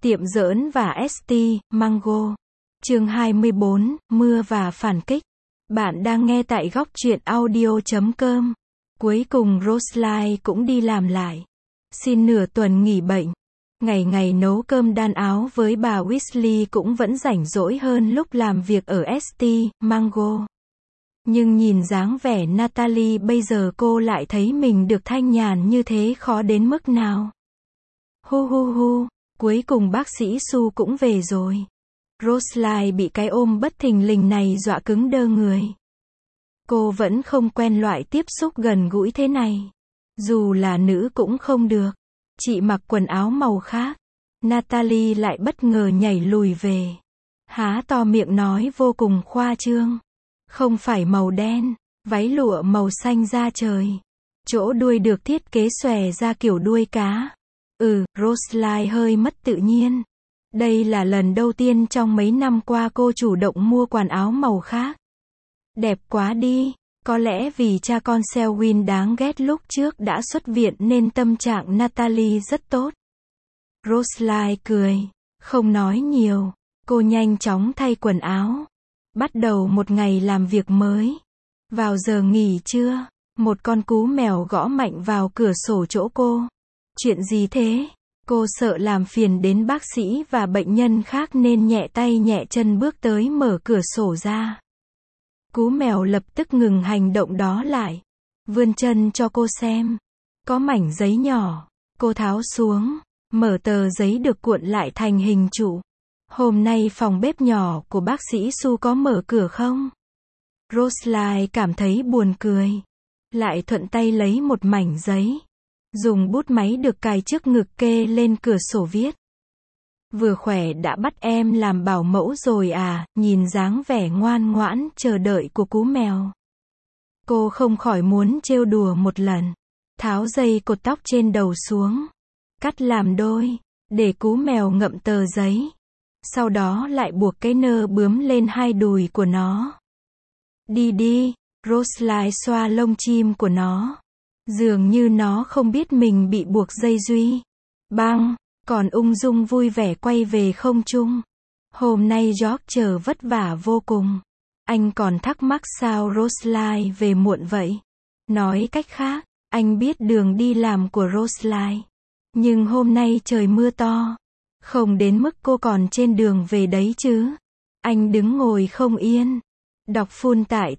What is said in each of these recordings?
Tiệm giỡn và ST, Mango. Chương 24, Mưa và phản kích. Bạn đang nghe tại góc truyện audio.com. Cuối cùng Roseline cũng đi làm lại. Xin nửa tuần nghỉ bệnh. Ngày ngày nấu cơm đan áo với bà Weasley cũng vẫn rảnh rỗi hơn lúc làm việc ở ST, Mango. Nhưng nhìn dáng vẻ Natalie bây giờ cô lại thấy mình được thanh nhàn như thế khó đến mức nào. Hu hu hu, cuối cùng bác sĩ Su cũng về rồi. Roseline bị cái ôm bất thình lình này dọa cứng đơ người. Cô vẫn không quen loại tiếp xúc gần gũi thế này. Dù là nữ cũng không được. Chị mặc quần áo màu khác. Natalie lại bất ngờ nhảy lùi về. Há to miệng nói vô cùng khoa trương. Không phải màu đen, váy lụa màu xanh da trời. Chỗ đuôi được thiết kế xòe ra kiểu đuôi cá. Roseline hơi mất tự nhiên. Đây là lần đầu tiên trong mấy năm qua cô chủ động mua quần áo màu khác. Đẹp quá đi. Có lẽ vì cha con Selwyn đáng ghét lúc trước đã xuất viện nên tâm trạng Natalie rất tốt. Roseline cười, không nói nhiều. Cô nhanh chóng thay quần áo. Bắt đầu một ngày làm việc mới. Vào giờ nghỉ trưa, một con cú mèo gõ mạnh vào cửa sổ chỗ cô. Chuyện gì thế? Cô sợ làm phiền đến bác sĩ và bệnh nhân khác nên nhẹ tay nhẹ chân bước tới mở cửa sổ ra. Cú mèo lập tức ngừng hành động đó lại. Vươn chân cho cô xem. Có mảnh giấy nhỏ. Cô tháo xuống. Mở tờ giấy được cuộn lại thành hình trụ. Hôm nay phòng bếp nhỏ của bác sĩ Su có mở cửa không? Roseline cảm thấy buồn cười. Lại thuận tay lấy một mảnh giấy. Dùng bút máy được cài trước ngực kê lên cửa sổ viết. Vừa khỏe đã bắt em làm bảo mẫu rồi à, nhìn dáng vẻ ngoan ngoãn chờ đợi của cú mèo. Cô không khỏi muốn trêu đùa một lần. Tháo dây cột tóc trên đầu xuống. Cắt làm đôi, để cú mèo ngậm tờ giấy. Sau đó lại buộc cái nơ bướm lên hai đùi của nó. Đi đi, Roseline xoa lông chim của nó. Dường như nó không biết mình bị buộc dây duy. Băng, còn ung dung vui vẻ quay về không trung. Hôm nay George vất vả vô cùng. Anh còn thắc mắc sao Roseline về muộn vậy. Nói cách khác, anh biết đường đi làm của Roseline. Nhưng hôm nay trời mưa to. Không đến mức cô còn trên đường về đấy chứ. Anh đứng ngồi không yên. Đọc full tại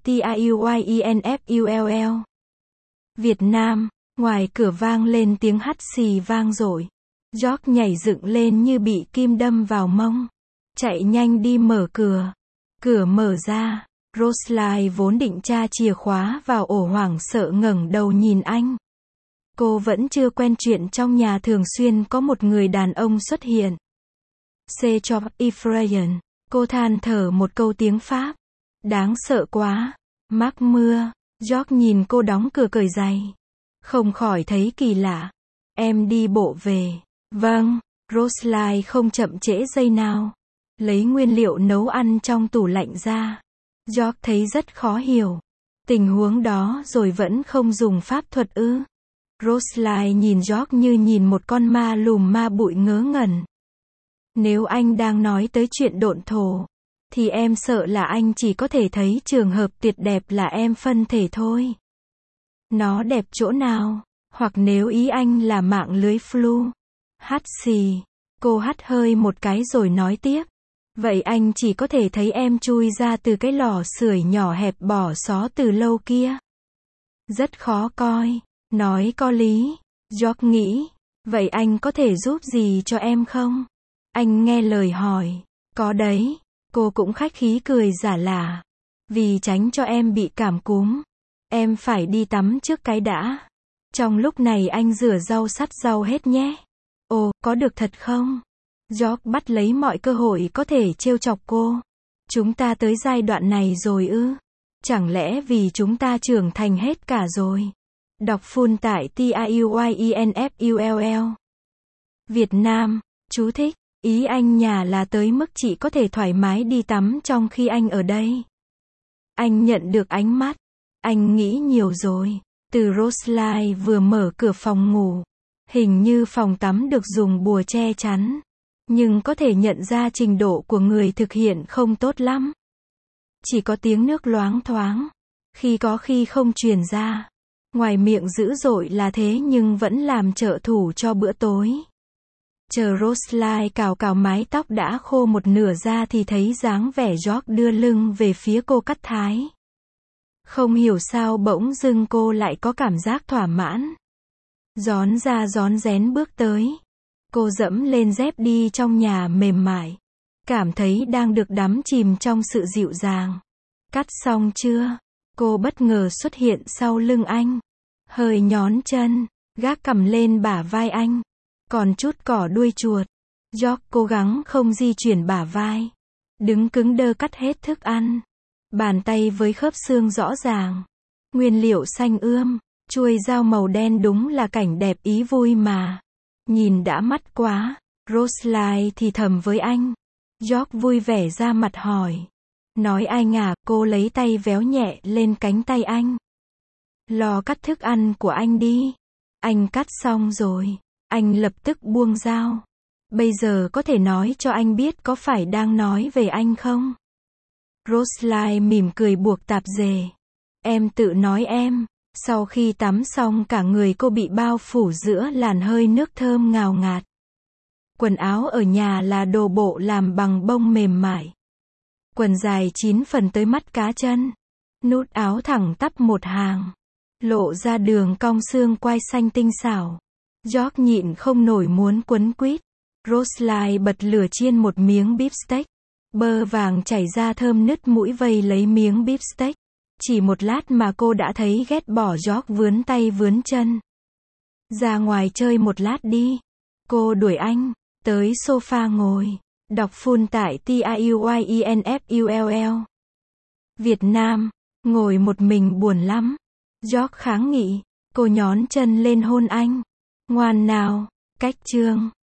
TAUYENFULL. Việt Nam, ngoài cửa vang lên tiếng hắt xì vang dội. George nhảy dựng lên như bị kim đâm vào mông. Chạy nhanh đi mở cửa. Cửa mở ra. Roseline vốn định tra chìa khóa vào ổ hoảng sợ ngẩng đầu nhìn anh. Cô vẫn chưa quen chuyện trong nhà thường xuyên có một người đàn ông xuất hiện. C'est trop effrayant. Cô than thở một câu tiếng Pháp. Đáng sợ quá. Mắc mưa. George nhìn cô đóng cửa cởi giày. Không khỏi thấy kỳ lạ. Em đi bộ về. Vâng. Roseline không chậm trễ giây nào. Lấy nguyên liệu nấu ăn trong tủ lạnh ra. George thấy rất khó hiểu. Tình huống đó rồi vẫn không dùng pháp thuật ư? Roseline nhìn George như nhìn một con ma lùm ma bụi ngớ ngẩn. Nếu anh đang nói tới chuyện độn thổ, thì em sợ là anh chỉ có thể thấy trường hợp tuyệt đẹp là em phân thể thôi. Nó đẹp chỗ nào? Hoặc nếu ý anh là mạng lưới flu. Hắt xì. Cô hắt hơi một cái rồi nói tiếp. Vậy anh chỉ có thể thấy em chui ra từ cái lò sưởi nhỏ hẹp bỏ xó từ lâu kia. Rất khó coi. Nói có lý. George nghĩ. Vậy anh có thể giúp gì cho em không? Anh nghe lời hỏi. Có đấy. Cô cũng khách khí cười giả lả. Vì tránh cho em bị cảm cúm. Em phải đi tắm trước cái đã. Trong lúc này anh rửa rau sắt rau hết nhé. Ồ, có được thật không? George bắt lấy mọi cơ hội có thể trêu chọc cô. Chúng ta tới giai đoạn này rồi ư? Chẳng lẽ vì chúng ta trưởng thành hết cả rồi? Đọc full tại TAUYENFULL. Việt Nam, chú thích. Ý anh nhà là tới mức chị có thể thoải mái đi tắm trong khi anh ở đây. Anh nhận được ánh mắt. Anh nghĩ nhiều rồi. Từ Roseline vừa mở cửa phòng ngủ. Hình như phòng tắm được dùng bùa che chắn. Nhưng có thể nhận ra trình độ của người thực hiện không tốt lắm. Chỉ có tiếng nước loáng thoáng. Khi có khi không truyền ra. Ngoài miệng dữ dội là thế nhưng vẫn làm trợ thủ cho bữa tối. Chờ Rosalie cào cào mái tóc đã khô một nửa ra thì thấy dáng vẻ George đưa lưng về phía cô cắt thái. Không hiểu sao bỗng dưng cô lại có cảm giác thỏa mãn. Rón ra rón rén bước tới. Cô dẫm lên dép đi trong nhà mềm mại. Cảm thấy đang được đắm chìm trong sự dịu dàng. Cắt xong chưa? Cô bất ngờ xuất hiện sau lưng anh. Hơi nhón chân, gác cằm lên bả vai anh. Còn chút cỏ đuôi chuột. George cố gắng không di chuyển bả vai. Đứng cứng đơ cắt hết thức ăn. Bàn tay với khớp xương rõ ràng. Nguyên liệu xanh ươm. Chuôi dao màu đen đúng là cảnh đẹp ý vui mà. Nhìn đã mắt quá. Rosalie thì thầm với anh. George vui vẻ ra mặt hỏi. Nói anh à, cô lấy tay véo nhẹ lên cánh tay anh. Lo cắt thức ăn của anh đi. Anh cắt xong rồi. Anh lập tức buông dao. Bây giờ có thể nói cho anh biết có phải đang nói về anh không? Rosalie mỉm cười buộc tạp dề. Em tự nói em. Sau khi tắm xong cả người cô bị bao phủ giữa làn hơi nước thơm ngào ngạt. Quần áo ở nhà là đồ bộ làm bằng bông mềm mại. Quần dài 9 phần tới mắt cá chân. Nút áo thẳng tắp một hàng. Lộ ra đường cong xương quai xanh tinh xảo. George nhịn không nổi muốn quấn quýt. Rosalie bật lửa chiên một miếng beef steak. Bơ vàng chảy ra thơm nứt mũi vây lấy miếng beef steak. Chỉ một lát mà cô đã thấy ghét bỏ George vướn tay vướn chân. Ra ngoài chơi một lát đi. Cô đuổi anh. Tới sofa ngồi. Đọc full tại TIUYINFULL. Việt Nam. Ngồi một mình buồn lắm. George kháng nghị. Cô nhón chân lên hôn anh. Ngoan nào. Cách chương.